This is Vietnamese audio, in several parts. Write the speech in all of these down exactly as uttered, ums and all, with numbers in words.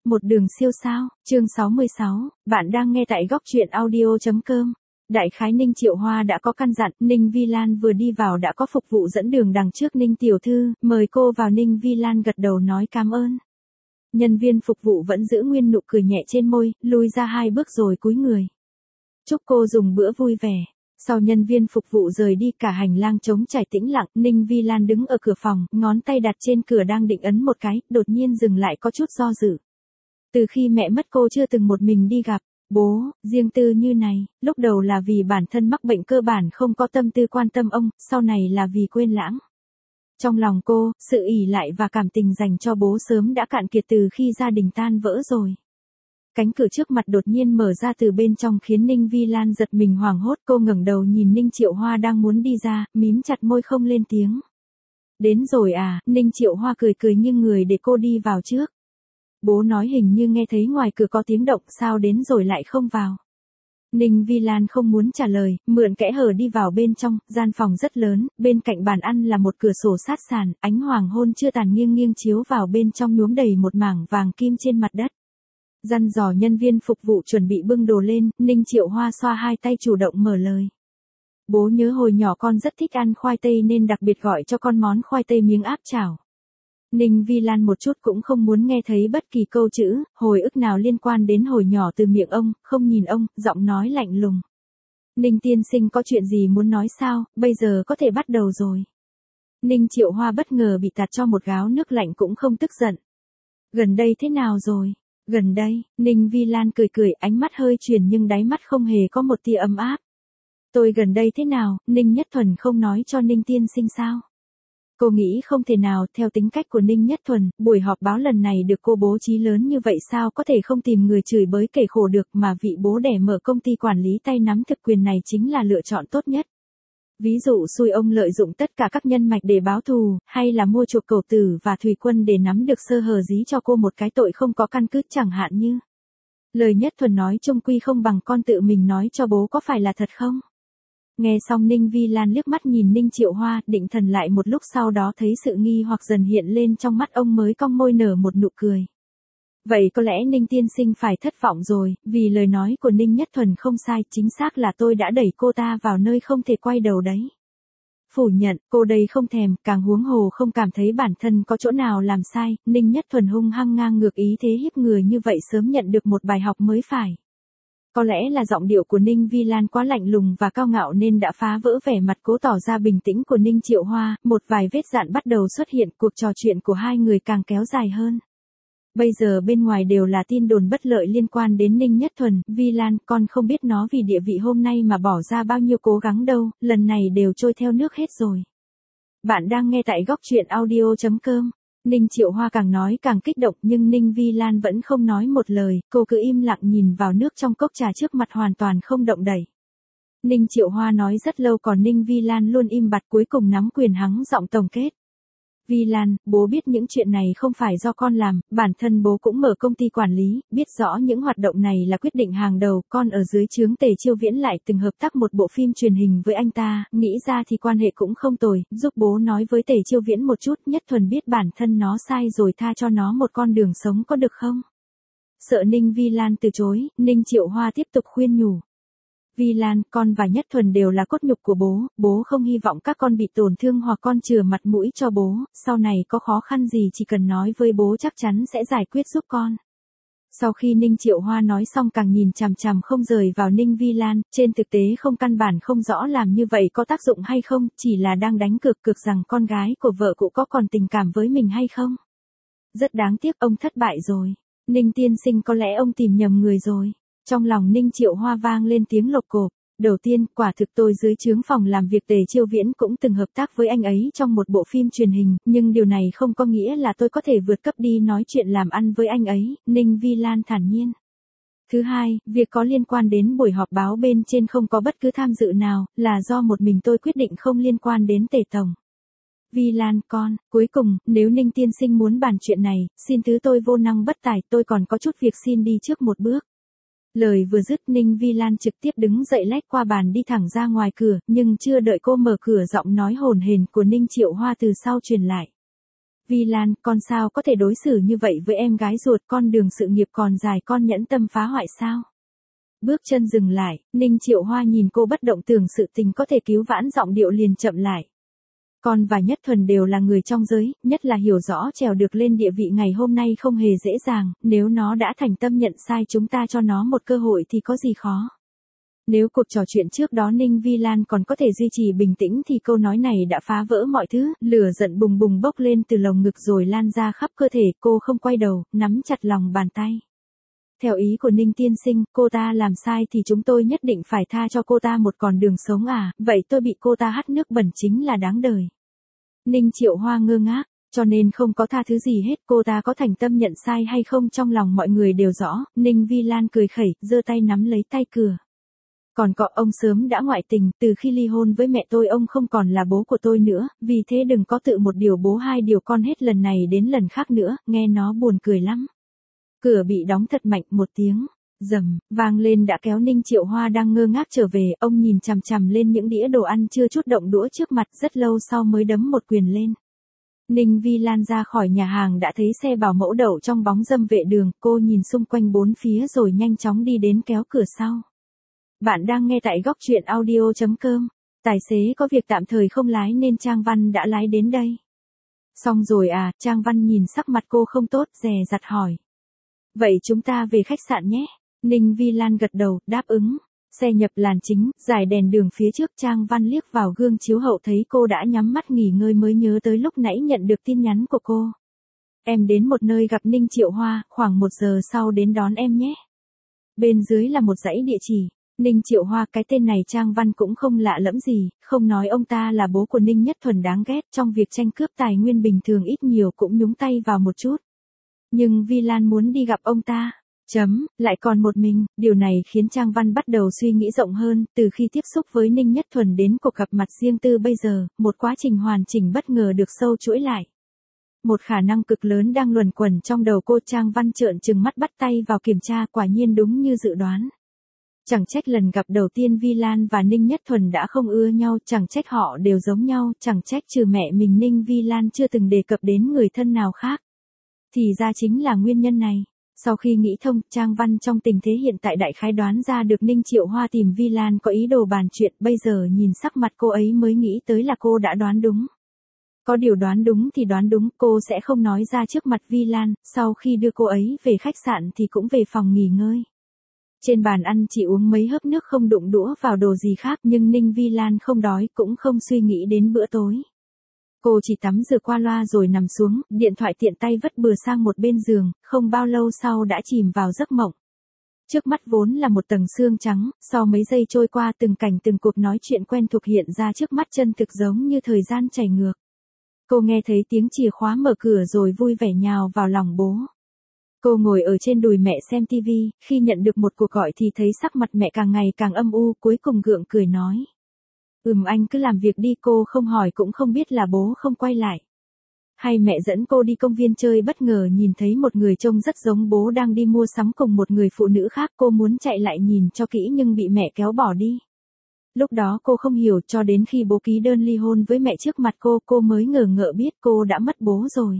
Một đường siêu sao, chương sáu mươi sáu, bạn đang nghe tại góc truyện audio.com. Đại khái Ninh Triệu Hoa đã có căn dặn, Ninh Vi Lan vừa đi vào đã có phục vụ dẫn đường đằng trước. Ninh tiểu thư, mời cô vào. Ninh Vi Lan gật đầu nói cảm ơn. Nhân viên phục vụ vẫn giữ nguyên nụ cười nhẹ trên môi, lùi ra hai bước rồi cúi người. Chúc cô dùng bữa vui vẻ. Sau nhân viên phục vụ rời đi, cả hành lang trống trải tĩnh lặng. Ninh Vi Lan đứng ở cửa phòng, ngón tay đặt trên cửa đang định ấn một cái, đột nhiên dừng lại có chút do dự. Từ khi mẹ mất cô chưa từng một mình đi gặp bố, riêng tư như này, lúc đầu là vì bản thân mắc bệnh cơ bản không có tâm tư quan tâm ông, sau này là vì quên lãng. Trong lòng cô, sự ỷ lại và cảm tình dành cho bố sớm đã cạn kiệt từ khi gia đình tan vỡ rồi. Cánh cửa trước mặt đột nhiên mở ra từ bên trong khiến Ninh Vi Lan giật mình hoảng hốt. Cô ngẩng đầu nhìn Ninh Triệu Hoa đang muốn đi ra, mím chặt môi không lên tiếng. Đến rồi à, Ninh Triệu Hoa cười cười nghiêng người để cô đi vào trước. Bố nói hình như nghe thấy ngoài cửa có tiếng động, sao đến rồi lại không vào. Ninh Vi Lan không muốn trả lời, mượn kẽ hở đi vào bên trong. Gian phòng rất lớn, bên cạnh bàn ăn là một cửa sổ sát sàn, ánh hoàng hôn chưa tàn nghiêng nghiêng chiếu vào bên trong nhuốm đầy một mảng vàng kim trên mặt đất. Dặn dò nhân viên phục vụ chuẩn bị bưng đồ lên, Ninh Triệu Hoa xoa hai tay chủ động mở lời. Bố nhớ hồi nhỏ con rất thích ăn khoai tây nên đặc biệt gọi cho con món khoai tây miếng áp chảo. Ninh Vi Lan một chút cũng không muốn nghe thấy bất kỳ câu chữ, hồi ức nào liên quan đến hồi nhỏ từ miệng ông, không nhìn ông, giọng nói lạnh lùng. Ninh tiên sinh có chuyện gì muốn nói sao, bây giờ có thể bắt đầu rồi. Ninh Triệu Hoa bất ngờ bị tạt cho một gáo nước lạnh cũng không tức giận. Gần đây thế nào rồi? Gần đây, Ninh Vi Lan cười cười, ánh mắt hơi chuyển nhưng đáy mắt không hề có một tia ấm áp. Tôi gần đây thế nào, Ninh Nhất Thuần không nói cho Ninh tiên sinh sao? Cô nghĩ không thể nào, theo tính cách của Ninh Nhất Thuần, buổi họp báo lần này được cô bố trí lớn như vậy sao có thể không tìm người chửi bới kể khổ được, mà vị bố đẻ mở công ty quản lý tay nắm thực quyền này chính là lựa chọn tốt nhất. Ví dụ xui ông lợi dụng tất cả các nhân mạch để báo thù, hay là mua chuộc Cẩu Tử và Thùy Quân để nắm được sơ hở dí cho cô một cái tội không có căn cứ, chẳng hạn như. Lời Nhất Thuần nói chung quy không bằng con tự mình nói cho bố, có phải là thật không? Nghe xong Ninh Vi Lan liếc mắt nhìn Ninh Triệu Hoa, định thần lại một lúc sau đó thấy sự nghi hoặc dần hiện lên trong mắt ông mới cong môi nở một nụ cười. Vậy có lẽ Ninh tiên sinh phải thất vọng rồi, vì lời nói của Ninh Nhất Thuần không sai, chính xác là tôi đã đẩy cô ta vào nơi không thể quay đầu đấy. Phủ nhận, cô đây không thèm, càng huống hồ không cảm thấy bản thân có chỗ nào làm sai. Ninh Nhất Thuần hung hăng ngang ngược ý thế hiếp người như vậy sớm nhận được một bài học mới phải. Có lẽ là giọng điệu của Ninh Vi Lan quá lạnh lùng và cao ngạo nên đã phá vỡ vẻ mặt cố tỏ ra bình tĩnh của Ninh Triệu Hoa, một vài vết dạn bắt đầu xuất hiện, cuộc trò chuyện của hai người càng kéo dài hơn. Bây giờ bên ngoài đều là tin đồn bất lợi liên quan đến Ninh Nhất Thuần. Vi Lan, con không biết nó vì địa vị hôm nay mà bỏ ra bao nhiêu cố gắng đâu, lần này đều trôi theo nước hết rồi. Bạn đang nghe tại góc truyện audio.com. Ninh Triệu Hoa càng nói càng kích động nhưng Ninh Vi Lan vẫn không nói một lời, cô cứ im lặng nhìn vào nước trong cốc trà trước mặt hoàn toàn không động đậy. Ninh Triệu Hoa nói rất lâu còn Ninh Vi Lan luôn im bặt, cuối cùng nắm quyền hắng giọng tổng kết. Vi Lan, bố biết những chuyện này không phải do con làm, bản thân bố cũng mở công ty quản lý, biết rõ những hoạt động này là quyết định hàng đầu, con ở dưới trướng Tề Chiêu Viễn lại từng hợp tác một bộ phim truyền hình với anh ta, nghĩ ra thì quan hệ cũng không tồi, giúp bố nói với Tề Chiêu Viễn một chút. Nhất Thuần biết bản thân nó sai rồi, tha cho nó một con đường sống có được không? Sợ Ninh Vi Lan từ chối, Ninh Triệu Hoa tiếp tục khuyên nhủ. Vi Lan, con và Nhất Thuần đều là cốt nhục của bố, bố không hy vọng các con bị tổn thương hoặc con chừa mặt mũi cho bố, sau này có khó khăn gì chỉ cần nói với bố chắc chắn sẽ giải quyết giúp con. Sau khi Ninh Triệu Hoa nói xong càng nhìn chằm chằm không rời vào Ninh Vi Lan, trên thực tế không căn bản không rõ làm như vậy có tác dụng hay không, chỉ là đang đánh cược cược rằng con gái của vợ cụ có còn tình cảm với mình hay không. Rất đáng tiếc, ông thất bại rồi. Ninh tiên sinh, có lẽ ông tìm nhầm người rồi. Trong lòng Ninh Triệu Hoa vang lên tiếng lộc cộp. Đầu tiên, quả thực tôi dưới trướng phòng làm việc Tề Chiêu Viễn cũng từng hợp tác với anh ấy trong một bộ phim truyền hình, nhưng điều này không có nghĩa là tôi có thể vượt cấp đi nói chuyện làm ăn với anh ấy, Ninh Vi Lan thản nhiên. Thứ hai, việc có liên quan đến buổi họp báo bên trên không có bất cứ tham dự nào, là do một mình tôi quyết định, không liên quan đến Tề Tổng. Vi Lan, con, cuối cùng, nếu Ninh tiên sinh muốn bàn chuyện này, xin thứ tôi vô năng bất tài, tôi còn có chút việc xin đi trước một bước. Lời vừa dứt Ninh Vi Lan trực tiếp đứng dậy lách qua bàn đi thẳng ra ngoài cửa, nhưng chưa đợi cô mở cửa giọng nói hồn hển của Ninh Triệu Hoa từ sau truyền lại. Vi Lan, con sao có thể đối xử như vậy với em gái ruột, con đường sự nghiệp còn dài, con nhẫn tâm phá hoại sao? Bước chân dừng lại, Ninh Triệu Hoa nhìn cô bất động, tưởng sự tình có thể cứu vãn, giọng điệu liền chậm lại. Con và Nhất Thuần đều là người trong giới, nhất là hiểu rõ trèo được lên địa vị ngày hôm nay không hề dễ dàng, nếu nó đã thành tâm nhận sai chúng ta cho nó một cơ hội thì có gì khó. Nếu cuộc trò chuyện trước đó Ninh Vi Lan còn có thể duy trì bình tĩnh thì câu nói này đã phá vỡ mọi thứ, lửa giận bùng bùng bốc lên từ lồng ngực rồi lan ra khắp cơ thể, cô không quay đầu, nắm chặt lòng bàn tay. Theo ý của Ninh tiên sinh, cô ta làm sai thì chúng tôi nhất định phải tha cho cô ta một con đường sống à, vậy tôi bị cô ta hắt nước bẩn chính là đáng đời. Ninh Triệu Hoa ngơ ngác, cho nên không có tha thứ gì hết, cô ta có thành tâm nhận sai hay không trong lòng mọi người đều rõ. Ninh Vi Lan cười khẩy, giơ tay nắm lấy tay cửa. Còn có, ông sớm đã ngoại tình, từ khi ly hôn với mẹ tôi ông không còn là bố của tôi nữa, vì thế đừng có tự một điều bố hai điều con hết lần này đến lần khác nữa, nghe nó buồn cười lắm. Cửa bị đóng thật mạnh, một tiếng rầm vang lên đã kéo Ninh Triệu Hoa đang ngơ ngác trở về, ông nhìn chằm chằm lên những đĩa đồ ăn chưa chút động đũa trước mặt, rất lâu sau mới đấm một quyền lên. Ninh Vi Lan ra khỏi nhà hàng đã thấy xe bảo mẫu đậu trong bóng râm vệ đường, cô nhìn xung quanh bốn phía rồi nhanh chóng đi đến kéo cửa sau. Bạn đang nghe tại góc truyện audio chấm com. Tài xế có việc tạm thời không lái nên Trang Văn đã lái đến đây. Xong rồi à, Trang Văn nhìn sắc mặt cô không tốt, dè dặt hỏi. Vậy chúng ta về khách sạn nhé. Ninh Vi Lan gật đầu, đáp ứng. Xe nhập làn chính, giải đèn đường phía trước, Trang Văn liếc vào gương chiếu hậu thấy cô đã nhắm mắt nghỉ ngơi mới nhớ tới lúc nãy nhận được tin nhắn của cô. Em đến một nơi gặp Ninh Triệu Hoa, khoảng một giờ sau đến đón em nhé. Bên dưới là một dãy địa chỉ. Ninh Triệu Hoa, cái tên này Trang Văn cũng không lạ lẫm gì, không nói ông ta là bố của Ninh Nhất Thuần đáng ghét, trong việc tranh cướp tài nguyên bình thường ít nhiều cũng nhúng tay vào một chút. Nhưng Vi Lan muốn đi gặp ông ta, chấm, lại còn một mình, điều này khiến Trang Văn bắt đầu suy nghĩ rộng hơn, từ khi tiếp xúc với Ninh Nhất Thuần đến cuộc gặp mặt riêng tư bây giờ, một quá trình hoàn chỉnh bất ngờ được sâu chuỗi lại. Một khả năng cực lớn đang luẩn quẩn trong đầu cô. Trang Văn trợn trừng mắt bắt tay vào kiểm tra, quả nhiên đúng như dự đoán. Chẳng trách lần gặp đầu tiên Vi Lan và Ninh Nhất Thuần đã không ưa nhau, chẳng trách họ đều giống nhau, chẳng trách trừ mẹ mình Ninh Vi Lan chưa từng đề cập đến người thân nào khác. Thì ra chính là nguyên nhân này. Sau khi nghĩ thông, Trang Văn trong tình thế hiện tại đại khái đoán ra được Ninh Triệu Hoa tìm Vi Lan có ý đồ bàn chuyện, bây giờ nhìn sắc mặt cô ấy mới nghĩ tới là cô đã đoán đúng. Có điều đoán đúng thì đoán đúng, cô sẽ không nói ra trước mặt Vi Lan, sau khi đưa cô ấy về khách sạn thì cũng về phòng nghỉ ngơi. Trên bàn ăn chỉ uống mấy hớp nước, không đụng đũa vào đồ gì khác, nhưng Ninh Vi Lan không đói cũng không suy nghĩ đến bữa tối. Cô chỉ tắm rửa qua loa rồi nằm xuống, điện thoại tiện tay vứt bừa sang một bên giường, không bao lâu sau đã chìm vào giấc mộng. Trước mắt vốn là một tầng sương trắng, sau mấy giây trôi qua từng cảnh từng cuộc nói chuyện quen thuộc hiện ra trước mắt, chân thực giống như thời gian chảy ngược. Cô nghe thấy tiếng chìa khóa mở cửa rồi vui vẻ nhào vào lòng bố. Cô ngồi ở trên đùi mẹ xem tivi, khi nhận được một cuộc gọi thì thấy sắc mặt mẹ càng ngày càng âm u, cuối cùng gượng cười nói. Ừm, anh cứ làm việc đi. Cô không hỏi cũng không biết là bố không quay lại. Hay mẹ dẫn cô đi công viên chơi, bất ngờ nhìn thấy một người trông rất giống bố đang đi mua sắm cùng một người phụ nữ khác, cô muốn chạy lại nhìn cho kỹ nhưng bị mẹ kéo bỏ đi. Lúc đó cô không hiểu, cho đến khi bố ký đơn ly hôn với mẹ trước mặt cô, cô mới ngờ ngợ biết cô đã mất bố rồi.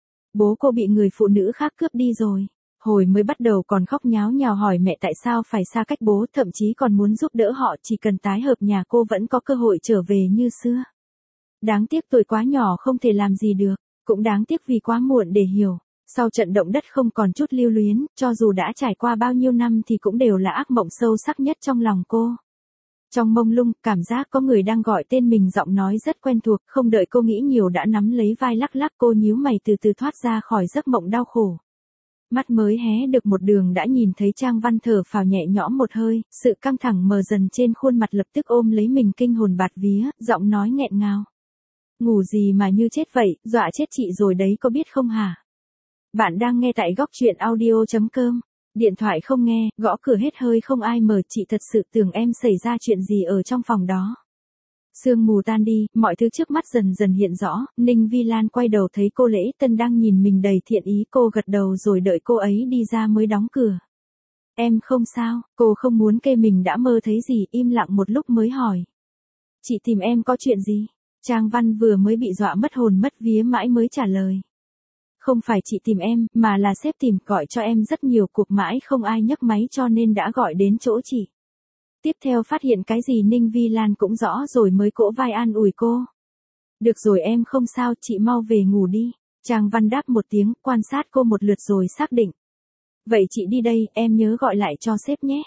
Bố cô bị người phụ nữ khác cướp đi rồi. Hồi mới bắt đầu còn khóc nháo nhào hỏi mẹ tại sao phải xa cách bố, thậm chí còn muốn giúp đỡ họ, chỉ cần tái hợp nhà cô vẫn có cơ hội trở về như xưa. Đáng tiếc tuổi quá nhỏ không thể làm gì được, cũng đáng tiếc vì quá muộn để hiểu. Sau trận động đất không còn chút lưu luyến, cho dù đã trải qua bao nhiêu năm thì cũng đều là ác mộng sâu sắc nhất trong lòng cô. Trong mông lung, cảm giác có người đang gọi tên mình, giọng nói rất quen thuộc, không đợi cô nghĩ nhiều đã nắm lấy vai lắc lắc. Cô nhíu mày từ từ thoát ra khỏi giấc mộng đau khổ. Mắt mới hé được một đường đã nhìn thấy Trang Văn thở phào nhẹ nhõm một hơi, sự căng thẳng mờ dần trên khuôn mặt lập tức ôm lấy mình, kinh hồn bạt vía, giọng nói nghẹn ngào. Ngủ gì mà như chết vậy, dọa chết chị rồi đấy có biết không hả? Bạn đang nghe tại góc truyện audio chấm com. Điện thoại không nghe, gõ cửa hết hơi không ai mở, chị thật sự tưởng em xảy ra chuyện gì ở trong phòng đó. Sương mù tan đi, mọi thứ trước mắt dần dần hiện rõ, Ninh Vi Lan quay đầu thấy cô Lễ Tân đang nhìn mình đầy thiện ý, cô gật đầu rồi đợi cô ấy đi ra mới đóng cửa. Em không sao, cô không muốn kê mình đã mơ thấy gì, im lặng một lúc mới hỏi. Chị tìm em có chuyện gì? Trang Văn vừa mới bị dọa mất hồn mất vía mãi mới trả lời. Không phải chị tìm em, mà là sếp tìm, gọi cho em rất nhiều cuộc mãi không ai nhấc máy cho nên đã gọi đến chỗ chị. Tiếp theo phát hiện cái gì Ninh Vi Lan cũng rõ rồi mới cỗ vai an ủi cô. Được rồi em không sao, chị mau về ngủ đi. Trang Văn đáp một tiếng, quan sát cô một lượt rồi xác định. Vậy chị đi đây, em nhớ gọi lại cho sếp nhé.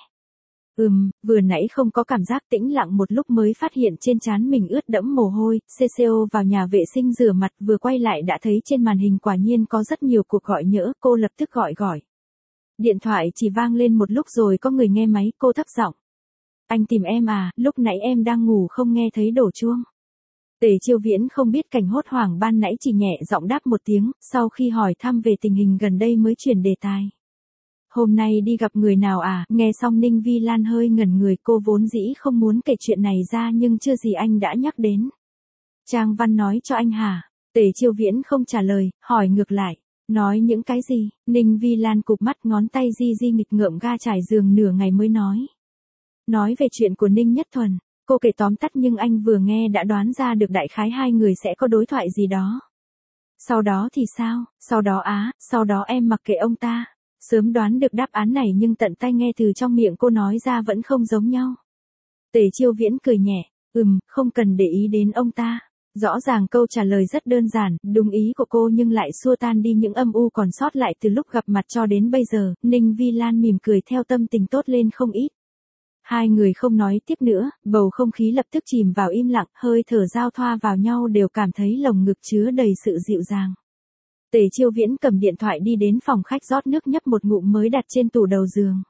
Ừm, vừa nãy không có cảm giác tĩnh lặng một lúc mới phát hiện trên trán mình ướt đẫm mồ hôi, xê xê ô vào nhà vệ sinh rửa mặt vừa quay lại đã thấy trên màn hình quả nhiên có rất nhiều cuộc gọi nhỡ, cô lập tức gọi gọi. Điện thoại chỉ vang lên một lúc rồi có người nghe máy, cô thấp giọng. Anh tìm em à, lúc nãy em đang ngủ không nghe thấy đổ chuông. Tề Chiêu Viễn không biết cảnh hốt hoảng ban nãy chỉ nhẹ giọng đáp một tiếng, sau khi hỏi thăm về tình hình gần đây mới chuyển đề tài. Hôm nay đi gặp người nào à, nghe xong Ninh Vi Lan hơi ngẩn người, cô vốn dĩ không muốn kể chuyện này ra nhưng chưa gì anh đã nhắc đến. Trang Văn nói cho anh hả? Tề Chiêu Viễn không trả lời, hỏi ngược lại. Nói những cái gì? Ninh Vi Lan cụp mắt ngón tay di di nghịch ngợm ga trải giường nửa ngày mới nói. Nói về chuyện của Ninh Nhất Thuần, cô kể tóm tắt nhưng anh vừa nghe đã đoán ra được đại khái hai người sẽ có đối thoại gì đó. Sau đó thì sao? Sau đó á, sau đó em mặc kệ ông ta. Sớm đoán được đáp án này nhưng tận tay nghe từ trong miệng cô nói ra vẫn không giống nhau. Tề Chiêu Viễn cười nhẹ, ừm, không cần để ý đến ông ta. Rõ ràng câu trả lời rất đơn giản, đúng ý của cô nhưng lại xua tan đi những âm u còn sót lại từ lúc gặp mặt cho đến bây giờ. Ninh Vi Lan mỉm cười theo tâm tình tốt lên không ít. Hai người không nói tiếp nữa, bầu không khí lập tức chìm vào im lặng, hơi thở giao thoa vào nhau đều cảm thấy lồng ngực chứa đầy sự dịu dàng. Tề Chiêu Viễn cầm điện thoại đi đến phòng khách rót nước nhấp một ngụm mới đặt trên tủ đầu giường.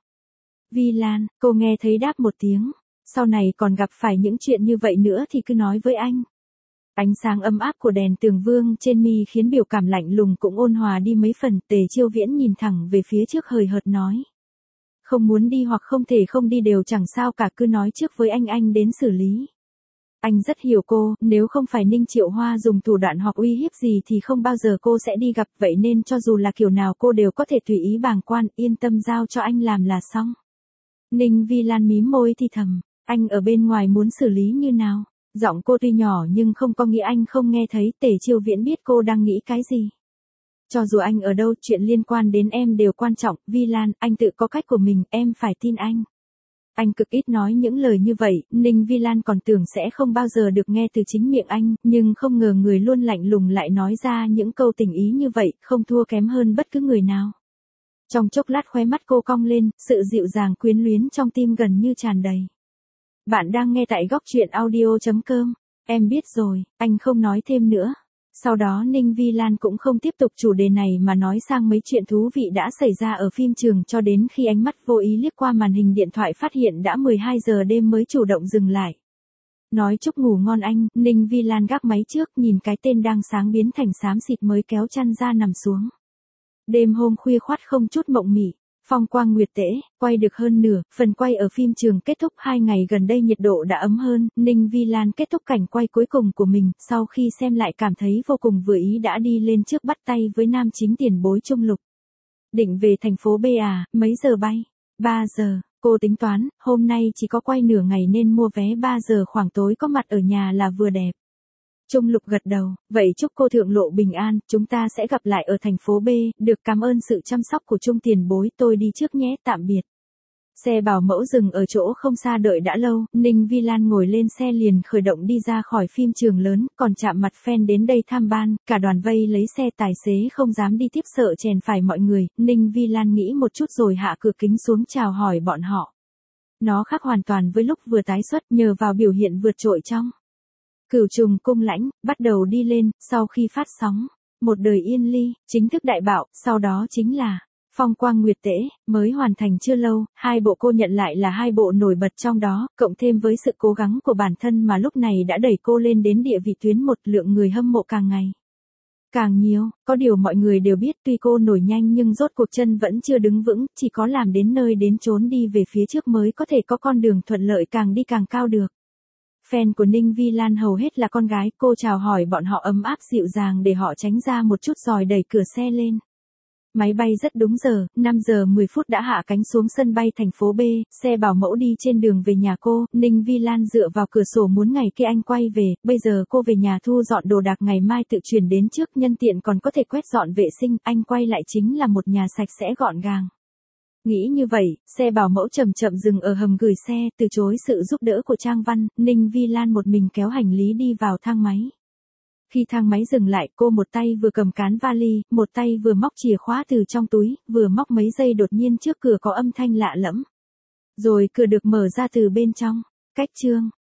Vi Lan, cô nghe thấy đáp một tiếng. Sau này còn gặp phải những chuyện như vậy nữa thì cứ nói với anh. Ánh sáng ấm áp của đèn tường vương trên mi khiến biểu cảm lạnh lùng cũng ôn hòa đi mấy phần. Tề Chiêu Viễn nhìn thẳng về phía trước hời hợt nói. Không muốn đi hoặc không thể không đi đều chẳng sao cả, cứ nói trước với anh anh đến xử lý. Anh rất hiểu cô, nếu không phải Ninh Triệu Hoa dùng thủ đoạn hoặc uy hiếp gì thì không bao giờ cô sẽ đi gặp, vậy nên cho dù là kiểu nào cô đều có thể tùy ý bàng quan, yên tâm giao cho anh làm là xong. Ninh Vi Lan mím môi thì thầm, anh ở bên ngoài muốn xử lý như nào? Giọng cô tuy nhỏ nhưng không có nghĩa anh không nghe thấy. Tề Chiêu Viễn biết cô đang nghĩ cái gì. Cho dù anh ở đâu, chuyện liên quan đến em đều quan trọng, Vi Lan, anh tự có cách của mình, em phải tin anh. Anh cực ít nói những lời như vậy, Ninh Vi Lan còn tưởng sẽ không bao giờ được nghe từ chính miệng anh, nhưng không ngờ người luôn lạnh lùng lại nói ra những câu tình ý như vậy, không thua kém hơn bất cứ người nào. Trong chốc lát khóe mắt cô cong lên, sự dịu dàng quyến luyến trong tim gần như tràn đầy. Bạn đang nghe tại góc truyện audio chấm com. Em biết rồi, anh không nói thêm nữa. Sau đó Ninh Vi Lan cũng không tiếp tục chủ đề này mà nói sang mấy chuyện thú vị đã xảy ra ở phim trường cho đến khi ánh mắt vô ý liếc qua màn hình điện thoại phát hiện đã mười hai giờ đêm mới chủ động dừng lại. Nói chúc ngủ ngon anh, Ninh Vi Lan gác máy trước nhìn cái tên đang sáng biến thành xám xịt mới kéo chăn ra nằm xuống. Đêm hôm khuya khoắt không chút mộng mị. Phong quang nguyệt tễ, quay được hơn nửa, phần quay ở phim trường kết thúc hai ngày gần đây nhiệt độ đã ấm hơn, Ninh Vi Lan kết thúc cảnh quay cuối cùng của mình, sau khi xem lại cảm thấy vô cùng vừa ý đã đi lên trước bắt tay với nam chính tiền bối Trung Lục. Định về thành phố B à, mấy giờ bay? ba giờ, cô tính toán, hôm nay chỉ có quay nửa ngày nên mua vé ba giờ khoảng tối có mặt ở nhà là vừa đẹp. Trung Lục gật đầu, vậy chúc cô thượng lộ bình an, chúng ta sẽ gặp lại ở thành phố B, được cảm ơn sự chăm sóc của Trung tiền bối, tôi đi trước nhé, tạm biệt. Xe bảo mẫu dừng ở chỗ không xa đợi đã lâu, Ninh Vi Lan ngồi lên xe liền khởi động đi ra khỏi phim trường lớn, còn chạm mặt fan đến đây tham ban, cả đoàn vây lấy xe tài xế không dám đi tiếp sợ chèn phải mọi người, Ninh Vi Lan nghĩ một chút rồi hạ cửa kính xuống chào hỏi bọn họ. Nó khác hoàn toàn với lúc vừa tái xuất nhờ vào biểu hiện vượt trội trong Cửu Trùng Cung Lãnh, bắt đầu đi lên, sau khi phát sóng, Một Đời Yên Ly, chính thức đại bạo, sau đó chính là Phong Quang Nguyệt Tễ, mới hoàn thành chưa lâu, hai bộ cô nhận lại là hai bộ nổi bật trong đó, cộng thêm với sự cố gắng của bản thân mà lúc này đã đẩy cô lên đến địa vị tuyến một, lượng người hâm mộ càng ngày càng nhiều, có điều mọi người đều biết tuy cô nổi nhanh nhưng rốt cuộc chân vẫn chưa đứng vững, chỉ có làm đến nơi đến chốn đi về phía trước mới có thể có con đường thuận lợi càng đi càng cao được. Fan của Ninh Vi Lan hầu hết là con gái, cô chào hỏi bọn họ ấm áp dịu dàng để họ tránh ra một chút rồi đẩy cửa xe lên. Máy bay rất đúng giờ, năm giờ mười phút đã hạ cánh xuống sân bay thành phố B, xe bảo mẫu đi trên đường về nhà cô, Ninh Vi Lan dựa vào cửa sổ muốn ngày kia anh quay về, bây giờ cô về nhà thu dọn đồ đạc ngày mai tự chuyển đến trước, nhân tiện còn có thể quét dọn vệ sinh, anh quay lại chính là một nhà sạch sẽ gọn gàng. Nghĩ như vậy, xe bảo mẫu chậm chậm dừng ở hầm gửi xe, từ chối sự giúp đỡ của Trang Văn, Ninh Vi Lan một mình kéo hành lý đi vào thang máy. Khi thang máy dừng lại, cô một tay vừa cầm cán vali, một tay vừa móc chìa khóa từ trong túi, vừa móc mấy giây đột nhiên trước cửa có âm thanh lạ lẫm. Rồi cửa được mở ra từ bên trong. Cách chương